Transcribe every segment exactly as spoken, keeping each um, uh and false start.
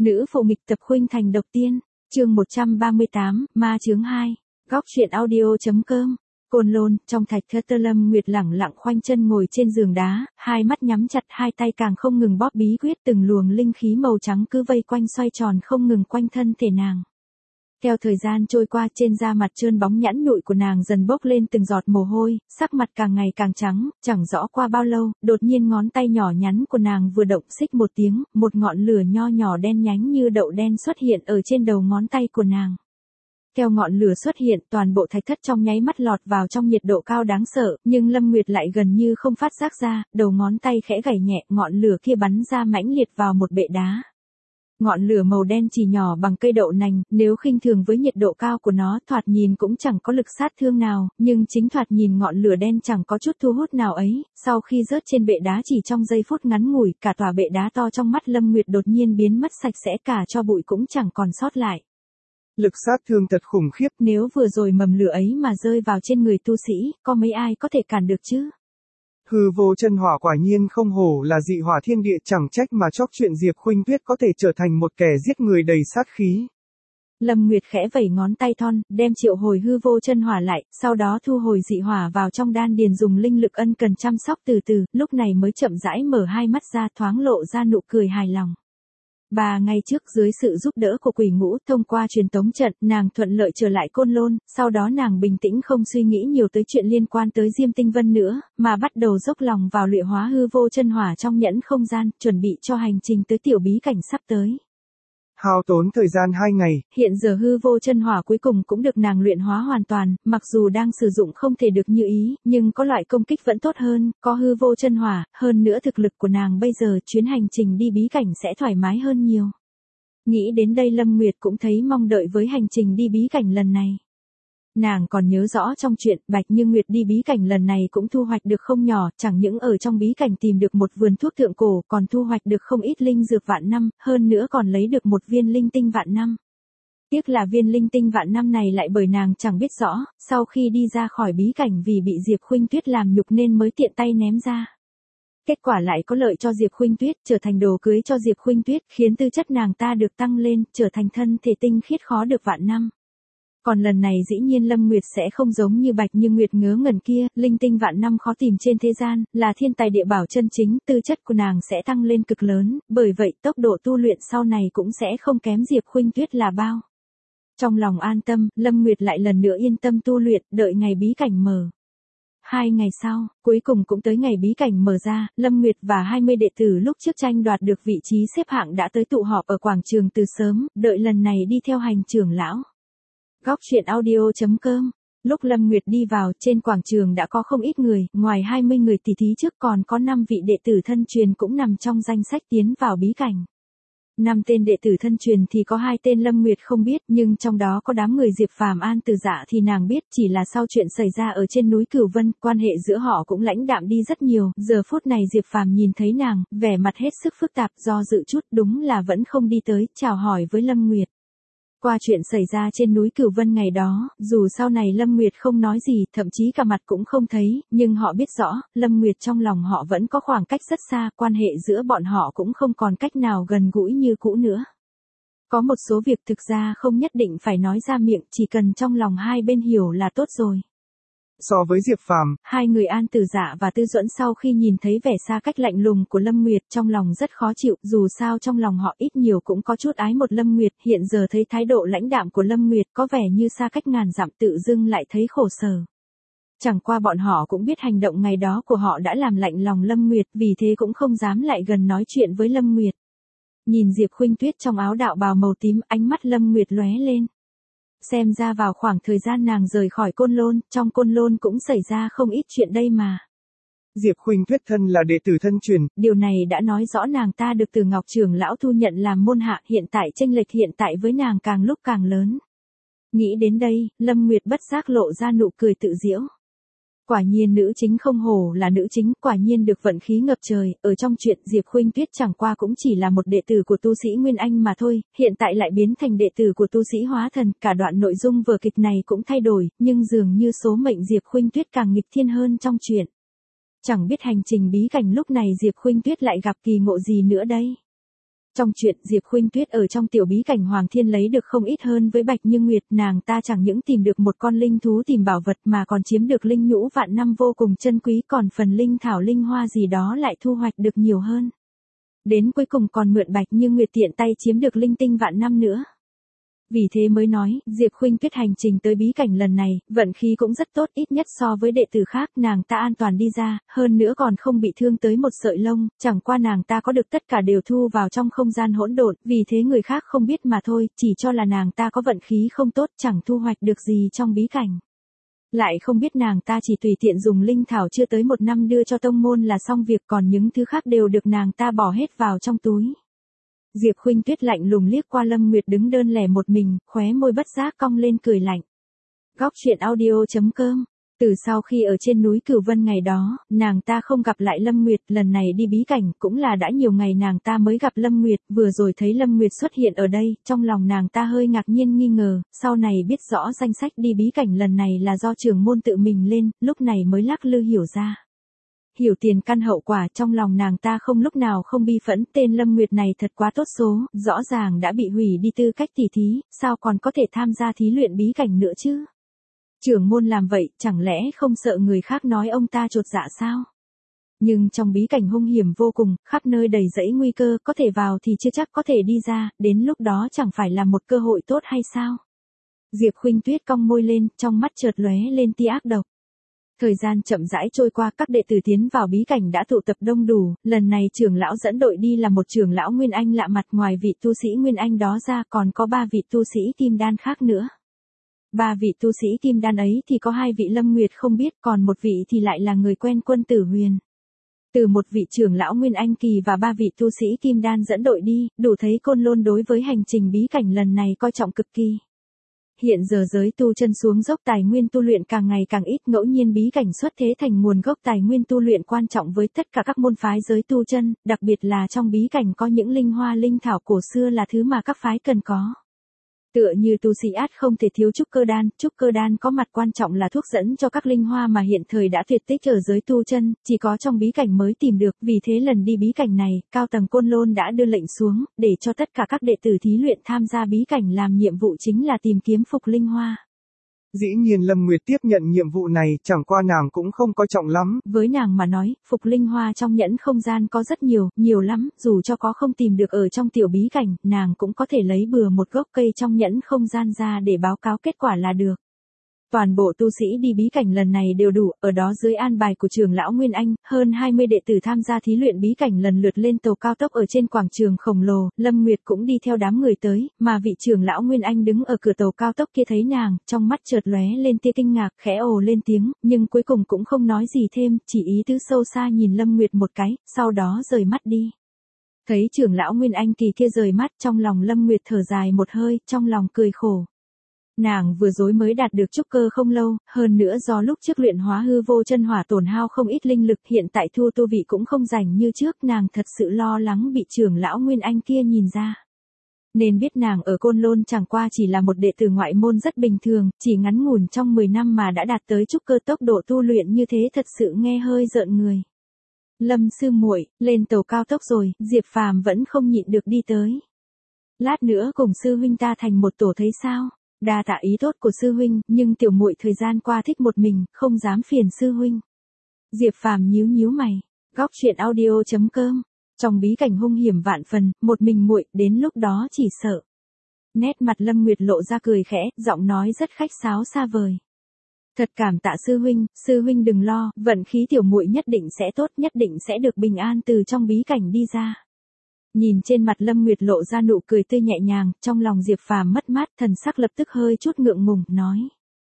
Nữ phụ nghịch tập khuynh thành độc tiên, chương một trăm ba mươi tám, ma chướng hai, góc truyện audio.com. Côn Lôn, trong thạch thất Lâm Nguyệt lẳng lặng khoanh chân ngồi trên giường đá, hai mắt nhắm chặt, hai tay càng không ngừng bóp bí quyết, từng luồng linh khí màu trắng cứ vây quanh xoay tròn không ngừng quanh thân thể nàng. Theo thời gian trôi qua, trên da mặt trơn bóng nhẵn nhụi của nàng dần bốc lên từng giọt mồ hôi, sắc mặt càng ngày càng trắng, chẳng rõ qua bao lâu, đột nhiên ngón tay nhỏ nhắn của nàng vừa động, xích một tiếng, một ngọn lửa nho nhỏ đen nhánh như đậu đen xuất hiện ở trên đầu ngón tay của nàng. Theo ngọn lửa xuất hiện, toàn bộ thạch thất trong nháy mắt lọt vào trong nhiệt độ cao đáng sợ, nhưng Lâm Nguyệt lại gần như không phát giác ra, đầu ngón tay khẽ gảy nhẹ, ngọn lửa kia bắn ra mãnh liệt vào một bệ đá. Ngọn lửa màu đen chỉ nhỏ bằng cây đậu nành, nếu khinh thường với nhiệt độ cao của nó, thoạt nhìn cũng chẳng có lực sát thương nào, nhưng chính thoạt nhìn ngọn lửa đen chẳng có chút thu hút nào ấy, sau khi rớt trên bệ đá chỉ trong giây phút ngắn ngủi, cả tòa bệ đá to trong mắt Lâm Nguyệt đột nhiên biến mất sạch sẽ, cả tro bụi cũng chẳng còn sót lại. Lực sát thương thật khủng khiếp, nếu vừa rồi mầm lửa ấy mà rơi vào trên người tu sĩ, có mấy ai có thể cản được chứ? Hư vô chân hỏa quả nhiên không hổ là dị hỏa thiên địa, chẳng trách mà chóc chuyện Diệp Khuynh Tuyết có thể trở thành một kẻ giết người đầy sát khí. Lâm Nguyệt khẽ vẩy ngón tay thon, đem triệu hồi hư vô chân hỏa lại, sau đó thu hồi dị hỏa vào trong đan điền, dùng linh lực ân cần chăm sóc từ từ, lúc này mới chậm rãi mở hai mắt ra, thoáng lộ ra nụ cười hài lòng. Ba ngày trước, dưới sự giúp đỡ của quỷ ngũ, thông qua truyền tống trận, nàng thuận lợi trở lại Côn Lôn, sau đó nàng bình tĩnh không suy nghĩ nhiều tới chuyện liên quan tới Diêm Tinh Vân nữa, mà bắt đầu dốc lòng vào luyện hóa hư vô chân hỏa trong nhẫn không gian, chuẩn bị cho hành trình tới tiểu bí cảnh sắp tới. Hao tốn thời gian hai ngày, hiện giờ hư vô chân hỏa cuối cùng cũng được nàng luyện hóa hoàn toàn, mặc dù đang sử dụng không thể được như ý, nhưng có loại công kích vẫn tốt hơn, có hư vô chân hỏa, hơn nữa thực lực của nàng bây giờ, chuyến hành trình đi bí cảnh sẽ thoải mái hơn nhiều. Nghĩ đến đây Lâm Nguyệt cũng thấy mong đợi với hành trình đi bí cảnh lần này. Nàng còn nhớ rõ trong chuyện Bạch Như Nguyệt đi bí cảnh lần này cũng thu hoạch được không nhỏ, chẳng những ở trong bí cảnh tìm được một vườn thuốc thượng cổ, còn thu hoạch được không ít linh dược vạn năm, hơn nữa còn lấy được một viên linh tinh vạn năm. Tiếc là viên linh tinh vạn năm này lại bởi nàng chẳng biết rõ, sau khi đi ra khỏi bí cảnh vì bị Diệp Khuynh Tuyết làm nhục nên mới tiện tay ném ra. Kết quả lại có lợi cho Diệp Khuynh Tuyết, trở thành đồ cưới cho Diệp Khuynh Tuyết, khiến tư chất nàng ta được tăng lên, trở thành thân thể tinh khiết khó được vạn năm. Còn lần này dĩ nhiên Lâm Nguyệt sẽ không giống như Bạch Như Nguyệt ngớ ngẩn kia, linh tinh vạn năm khó tìm trên thế gian, là thiên tài địa bảo chân chính, tư chất của nàng sẽ tăng lên cực lớn, bởi vậy tốc độ tu luyện sau này cũng sẽ không kém Diệp Khuynh Tuyết là bao. Trong lòng an tâm, Lâm Nguyệt lại lần nữa yên tâm tu luyện, đợi ngày bí cảnh mở. Hai ngày sau, cuối cùng cũng tới ngày bí cảnh mở ra, Lâm Nguyệt và hai mươi đệ tử lúc trước tranh đoạt được vị trí xếp hạng đã tới tụ họp ở quảng trường từ sớm, đợi lần này đi theo hành trưởng lão. Góc truyện audio.com. Lúc Lâm Nguyệt đi vào, trên quảng trường đã có không ít người, ngoài hai mươi người tỷ thí trước còn có năm vị đệ tử thân truyền cũng nằm trong danh sách tiến vào bí cảnh. Năm tên đệ tử thân truyền thì có hai tên Lâm Nguyệt không biết, nhưng trong đó có đám người Diệp Phàm An Từ Dạ thì nàng biết, chỉ là sau chuyện xảy ra ở trên núi Cửu Vân, quan hệ giữa họ cũng lãnh đạm đi rất nhiều, giờ phút này Diệp Phàm nhìn thấy nàng, vẻ mặt hết sức phức tạp, do dự chút, đúng là vẫn không đi tới, chào hỏi với Lâm Nguyệt. Qua chuyện xảy ra trên núi Cửu Vân ngày đó, dù sau này Lâm Nguyệt không nói gì, thậm chí cả mặt cũng không thấy, nhưng họ biết rõ, Lâm Nguyệt trong lòng họ vẫn có khoảng cách rất xa, quan hệ giữa bọn họ cũng không còn cách nào gần gũi như cũ nữa. Có một số việc thực ra không nhất định phải nói ra miệng, chỉ cần trong lòng hai bên hiểu là tốt rồi. So với Diệp Phàm, hai người An Từ Dạ và Tư Duẫn sau khi nhìn thấy vẻ xa cách lạnh lùng của Lâm Nguyệt, trong lòng rất khó chịu, dù sao trong lòng họ ít nhiều cũng có chút ái một Lâm Nguyệt, hiện giờ thấy thái độ lãnh đạm của Lâm Nguyệt có vẻ như xa cách ngàn dặm, tự dưng lại thấy khổ sở. Chẳng qua bọn họ cũng biết hành động ngày đó của họ đã làm lạnh lòng Lâm Nguyệt, vì thế cũng không dám lại gần nói chuyện với Lâm Nguyệt. Nhìn Diệp Khuynh Tuyết trong áo đạo bào màu tím, ánh mắt Lâm Nguyệt lóe lên. Xem ra vào khoảng thời gian nàng rời khỏi Côn Lôn, trong Côn Lôn cũng xảy ra không ít chuyện đây mà. Diệp Khuynh Tuyết thân là đệ tử thân truyền, điều này đã nói rõ nàng ta được Từ Ngọc trưởng lão thu nhận làm môn hạ, hiện tại chênh lệch hiện tại với nàng càng lúc càng lớn. Nghĩ đến đây, Lâm Nguyệt bất giác lộ ra nụ cười tự giễu. Quả nhiên nữ chính không hổ là nữ chính, quả nhiên được vận khí ngập trời, ở trong chuyện Diệp Khuynh Tuyết chẳng qua cũng chỉ là một đệ tử của tu sĩ Nguyên Anh mà thôi, hiện tại lại biến thành đệ tử của tu sĩ Hóa Thần, cả đoạn nội dung vở kịch này cũng thay đổi, nhưng dường như số mệnh Diệp Khuynh Tuyết càng nghịch thiên hơn trong chuyện. Chẳng biết hành trình bí cảnh lúc này Diệp Khuynh Tuyết lại gặp kỳ ngộ gì nữa đây. Trong chuyện Diệp Khuynh Tuyết ở trong tiểu bí cảnh Hoàng Thiên lấy được không ít hơn với Bạch Như Nguyệt, nàng ta chẳng những tìm được một con linh thú tìm bảo vật mà còn chiếm được linh nhũ vạn năm vô cùng chân quý, còn phần linh thảo linh hoa gì đó lại thu hoạch được nhiều hơn. Đến cuối cùng còn mượn Bạch Như Nguyệt tiện tay chiếm được linh tinh vạn năm nữa. Vì thế mới nói, Diệp Khuynh Tuyết hành trình tới bí cảnh lần này, vận khí cũng rất tốt, ít nhất so với đệ tử khác, nàng ta an toàn đi ra, hơn nữa còn không bị thương tới một sợi lông, chẳng qua nàng ta có được tất cả đều thu vào trong không gian hỗn độn, vì thế người khác không biết mà thôi, chỉ cho là nàng ta có vận khí không tốt, chẳng thu hoạch được gì trong bí cảnh. Lại không biết nàng ta chỉ tùy tiện dùng linh thảo chưa tới một năm đưa cho tông môn là xong việc, còn những thứ khác đều được nàng ta bỏ hết vào trong túi. Diệp Khuynh Tuyết lạnh lùng liếc qua Lâm Nguyệt đứng đơn lẻ một mình, khóe môi bất giác cong lên cười lạnh. Góc truyện audio chấm com. Từ sau khi ở trên núi Cửu Vân ngày đó, nàng ta không gặp lại Lâm Nguyệt, lần này đi bí cảnh cũng là đã nhiều ngày nàng ta mới gặp Lâm Nguyệt, vừa rồi thấy Lâm Nguyệt xuất hiện ở đây, trong lòng nàng ta hơi ngạc nhiên nghi ngờ, sau này biết rõ danh sách đi bí cảnh lần này là do trưởng môn tự mình lên, lúc này mới lắc lư hiểu ra. Hiểu tiền căn hậu quả, trong lòng nàng ta không lúc nào không bi phẫn, tên Lâm Nguyệt này thật quá tốt số, rõ ràng đã bị hủy đi tư cách tỷ thí, sao còn có thể tham gia thí luyện bí cảnh nữa chứ? Trưởng môn làm vậy, chẳng lẽ không sợ người khác nói ông ta chột dạ sao? Nhưng trong bí cảnh hung hiểm vô cùng, khắp nơi đầy rẫy nguy cơ, có thể vào thì chưa chắc có thể đi ra, đến lúc đó chẳng phải là một cơ hội tốt hay sao? Diệp Khuynh Tuyết cong môi lên, trong mắt chợt lóe lên tia ác độc. Thời gian chậm rãi trôi qua, các đệ tử tiến vào bí cảnh đã tụ tập đông đủ, lần này trưởng lão dẫn đội đi là một trưởng lão Nguyên Anh lạ mặt, ngoài vị tu sĩ Nguyên Anh đó ra còn có ba vị tu sĩ kim đan khác nữa. Ba vị tu sĩ kim đan ấy thì có hai vị Lâm Nguyệt không biết, còn một vị thì lại là người quen Quân Tử Huyền. Từ một vị trưởng lão Nguyên Anh kỳ và ba vị tu sĩ kim đan dẫn đội đi, đủ thấy Côn Lôn đối với hành trình bí cảnh lần này coi trọng cực kỳ. Hiện giờ giới tu chân xuống dốc, tài nguyên tu luyện càng ngày càng ít, ngẫu nhiên bí cảnh xuất thế thành nguồn gốc tài nguyên tu luyện quan trọng với tất cả các môn phái giới tu chân, đặc biệt là trong bí cảnh có những linh hoa linh thảo cổ xưa là thứ mà các phái cần có. Tựa như tu sĩ át không thể thiếu trúc cơ đan, trúc cơ đan có mặt quan trọng là thuốc dẫn cho các linh hoa mà hiện thời đã tuyệt tích ở giới tu chân, chỉ có trong bí cảnh mới tìm được, vì thế lần đi bí cảnh này, cao tầng Côn Lôn đã đưa lệnh xuống, để cho tất cả các đệ tử thí luyện tham gia bí cảnh làm nhiệm vụ chính là tìm kiếm phục linh hoa. Dĩ nhiên Lâm Nguyệt tiếp nhận nhiệm vụ này, chẳng qua nàng cũng không coi trọng lắm. Với nàng mà nói, phục linh hoa trong nhẫn không gian có rất nhiều, nhiều lắm, dù cho có không tìm được ở trong tiểu bí cảnh, nàng cũng có thể lấy bừa một gốc cây trong nhẫn không gian ra để báo cáo kết quả là được. Toàn bộ tu sĩ đi bí cảnh lần này đều đủ, ở đó dưới an bài của trưởng lão Nguyên Anh, hơn hai mươi đệ tử tham gia thí luyện bí cảnh lần lượt lên tàu cao tốc ở trên quảng trường khổng lồ, Lâm Nguyệt cũng đi theo đám người tới, mà vị trưởng lão Nguyên Anh đứng ở cửa tàu cao tốc kia thấy nàng, trong mắt chợt lóe lên tia kinh ngạc, khẽ ồ lên tiếng, nhưng cuối cùng cũng không nói gì thêm, chỉ ý tứ sâu xa nhìn Lâm Nguyệt một cái, sau đó rời mắt đi. Thấy trưởng lão Nguyên Anh kỳ kia rời mắt, trong lòng Lâm Nguyệt thở dài một hơi, trong lòng cười khổ. Nàng vừa rồi mới đạt được trúc cơ không lâu, hơn nữa do lúc trước luyện hóa hư vô chân hỏa tổn hao không ít linh lực, hiện tại thu tu vị cũng không rảnh như trước, nàng thật sự lo lắng bị trưởng lão Nguyên Anh kia nhìn ra. Nên biết nàng ở Côn Lôn chẳng qua chỉ là một đệ tử ngoại môn rất bình thường, chỉ ngắn ngủn trong mười năm mà đã đạt tới trúc cơ, tốc độ tu luyện như thế thật sự nghe hơi rợn người. Lâm sư muội, lên tàu cao tốc rồi, Diệp Phàm vẫn không nhịn được đi tới. Lát nữa cùng sư huynh ta thành một tổ thấy sao? Đa tạ ý tốt của sư huynh, nhưng tiểu muội thời gian qua thích một mình, không dám phiền sư huynh. Diệp Phàm nhíu nhíu mày. Góc truyện audio chấm com. Trong bí cảnh hung hiểm vạn phần, một mình muội, đến lúc đó chỉ sợ. Nét mặt Lâm Nguyệt lộ ra cười khẽ, giọng nói rất khách sáo xa vời. Thật cảm tạ sư huynh, sư huynh đừng lo, vận khí tiểu muội nhất định sẽ tốt, nhất định sẽ được bình an từ trong bí cảnh đi ra. Nhìn trên mặt Lâm Nguyệt lộ ra nụ cười tươi nhẹ nhàng, trong lòng Diệp Phàm mất mát, thần sắc lập tức hơi chút ngượng ngùng, nói.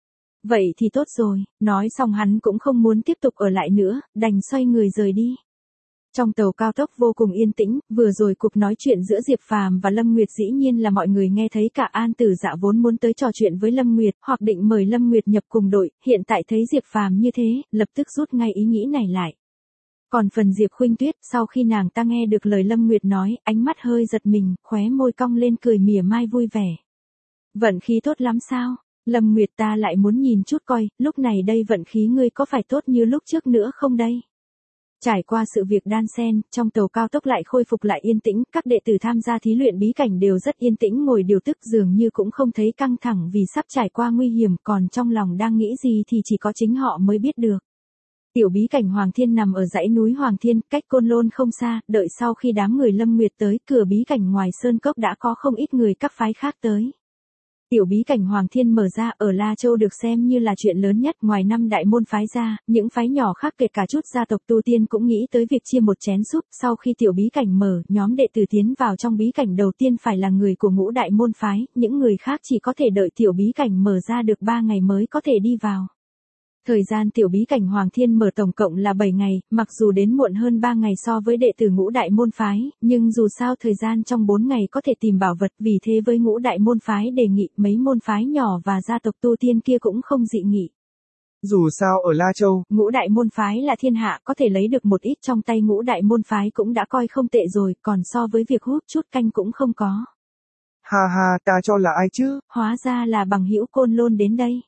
Vậy thì tốt rồi, nói xong hắn cũng không muốn tiếp tục ở lại nữa, đành xoay người rời đi. Trong tàu cao tốc vô cùng yên tĩnh, vừa rồi cuộc nói chuyện giữa Diệp Phàm và Lâm Nguyệt dĩ nhiên là mọi người nghe thấy, cả An Tử Dạ vốn muốn tới trò chuyện với Lâm Nguyệt, hoặc định mời Lâm Nguyệt nhập cùng đội, hiện tại thấy Diệp Phàm như thế, lập tức rút ngay ý nghĩ này lại. Còn phần Diệp Khuynh Tuyết, sau khi nàng ta nghe được lời Lâm Nguyệt nói, ánh mắt hơi giật mình, khóe môi cong lên cười mỉa mai vui vẻ. Vận khí tốt lắm sao? Lâm Nguyệt, ta lại muốn nhìn chút coi, lúc này đây vận khí ngươi có phải tốt như lúc trước nữa không đây? Trải qua sự việc đan xen, trong tàu cao tốc lại khôi phục lại yên tĩnh, các đệ tử tham gia thí luyện bí cảnh đều rất yên tĩnh ngồi điều tức dường như cũng không thấy căng thẳng vì sắp trải qua nguy hiểm, còn trong lòng đang nghĩ gì thì chỉ có chính họ mới biết được. Tiểu bí cảnh Hoàng Thiên nằm ở dãy núi Hoàng Thiên, cách Côn Lôn không xa, đợi sau khi đám người Lâm Nguyệt tới, cửa bí cảnh ngoài sơn cốc đã có không ít người các phái khác tới. Tiểu bí cảnh Hoàng Thiên mở ra ở La Châu được xem như là chuyện lớn nhất, ngoài năm đại môn phái ra, những phái nhỏ khác kể cả chút gia tộc tu tiên cũng nghĩ tới việc chia một chén súp. Sau khi tiểu bí cảnh mở, nhóm đệ tử tiến vào trong bí cảnh đầu tiên phải là người của ngũ đại môn phái, những người khác chỉ có thể đợi tiểu bí cảnh mở ra được ba ngày mới có thể đi vào. Thời gian tiểu bí cảnh Hoàng Thiên mở tổng cộng là bảy ngày, mặc dù đến muộn hơn ba ngày so với đệ tử ngũ đại môn phái, nhưng dù sao thời gian trong bốn ngày có thể tìm bảo vật, vì thế với ngũ đại môn phái đề nghị, mấy môn phái nhỏ và gia tộc tu tiên kia cũng không dị nghị. Dù sao ở La Châu, ngũ đại môn phái là thiên hạ, có thể lấy được một ít trong tay ngũ đại môn phái cũng đã coi không tệ rồi, còn so với việc hút chút canh cũng không có. Ha ha, ta cho là ai chứ? Hóa ra là bằng hữu Côn Lôn đến đây.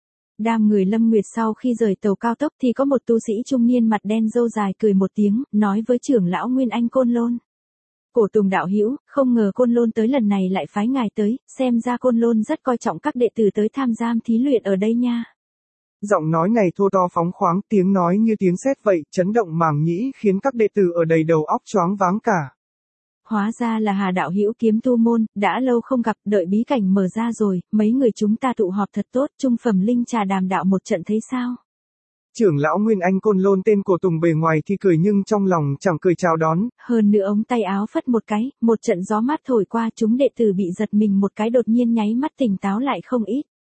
Đám người Lâm Nguyệt sau khi rời tàu cao tốc thì có một tu sĩ trung niên mặt đen râu dài cười một tiếng, nói với trưởng lão Nguyên Anh Côn Lôn. Cổ Tùng đạo hữu, không ngờ Côn Lôn tới lần này lại phái ngài tới, xem ra Côn Lôn rất coi trọng các đệ tử tới tham gia thí luyện ở đây nha. Giọng nói này thô to phóng khoáng, tiếng nói như tiếng sét vậy, chấn động màng nhĩ khiến các đệ tử ở đầy đầu óc choáng váng cả. Hóa ra là Hà đạo hữu Kiếm Tu môn, đã lâu không gặp, đợi bí cảnh mở ra rồi, mấy người chúng ta tụ họp thật tốt, trung phẩm linh trà đàm đạo một trận thấy sao? Trưởng lão Nguyên Anh Côn Lôn tên Cổ Tùng bề ngoài thì cười nhưng trong lòng chẳng cười chào đón. Hơn nữa ống tay áo phất một cái, một trận gió mát thổi qua, chúng đệ tử bị giật mình một cái, đột nhiên nháy mắt tỉnh táo lại không ít.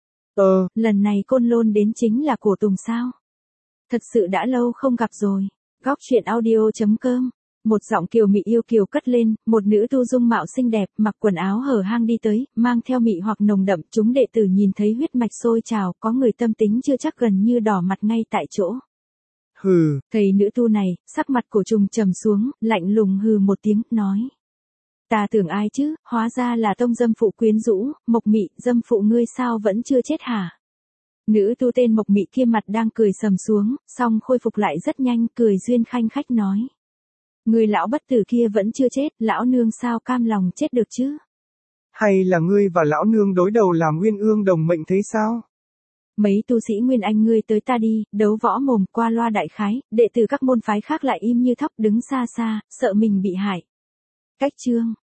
Ờ, lần này Côn Lôn đến chính là Cổ Tùng sao? Thật sự đã lâu không gặp rồi. Góc truyện audio chấm com. Một giọng kiều mị yêu kiều cất lên, một nữ tu dung mạo xinh đẹp, mặc quần áo hở hang đi tới, mang theo mị hoặc nồng đậm, chúng đệ tử nhìn thấy huyết mạch sôi trào, có người tâm tính chưa chắc gần như đỏ mặt ngay tại chỗ. Hừ. Thầy nữ tu này, sắc mặt Cổ Trùng trầm xuống, lạnh lùng hừ một tiếng, nói. Ta tưởng ai chứ, hóa ra là tông dâm phụ quyến rũ, Mộc Mị, dâm phụ ngươi sao vẫn chưa chết hả? Nữ tu tên Mộc Mị kia mặt đang cười sầm xuống, song khôi phục lại rất nhanh, cười duyên khanh khách nói. Người lão bất tử kia vẫn chưa chết, lão nương sao cam lòng chết được chứ? Hay là ngươi và lão nương đối đầu làm Nguyên Ương đồng mệnh thế sao? Mấy tu sĩ Nguyên Anh ngươi tới ta đi, đấu võ mồm qua loa đại khái, đệ tử các môn phái khác lại im như thóc đứng xa xa, sợ mình bị hại. Cách chương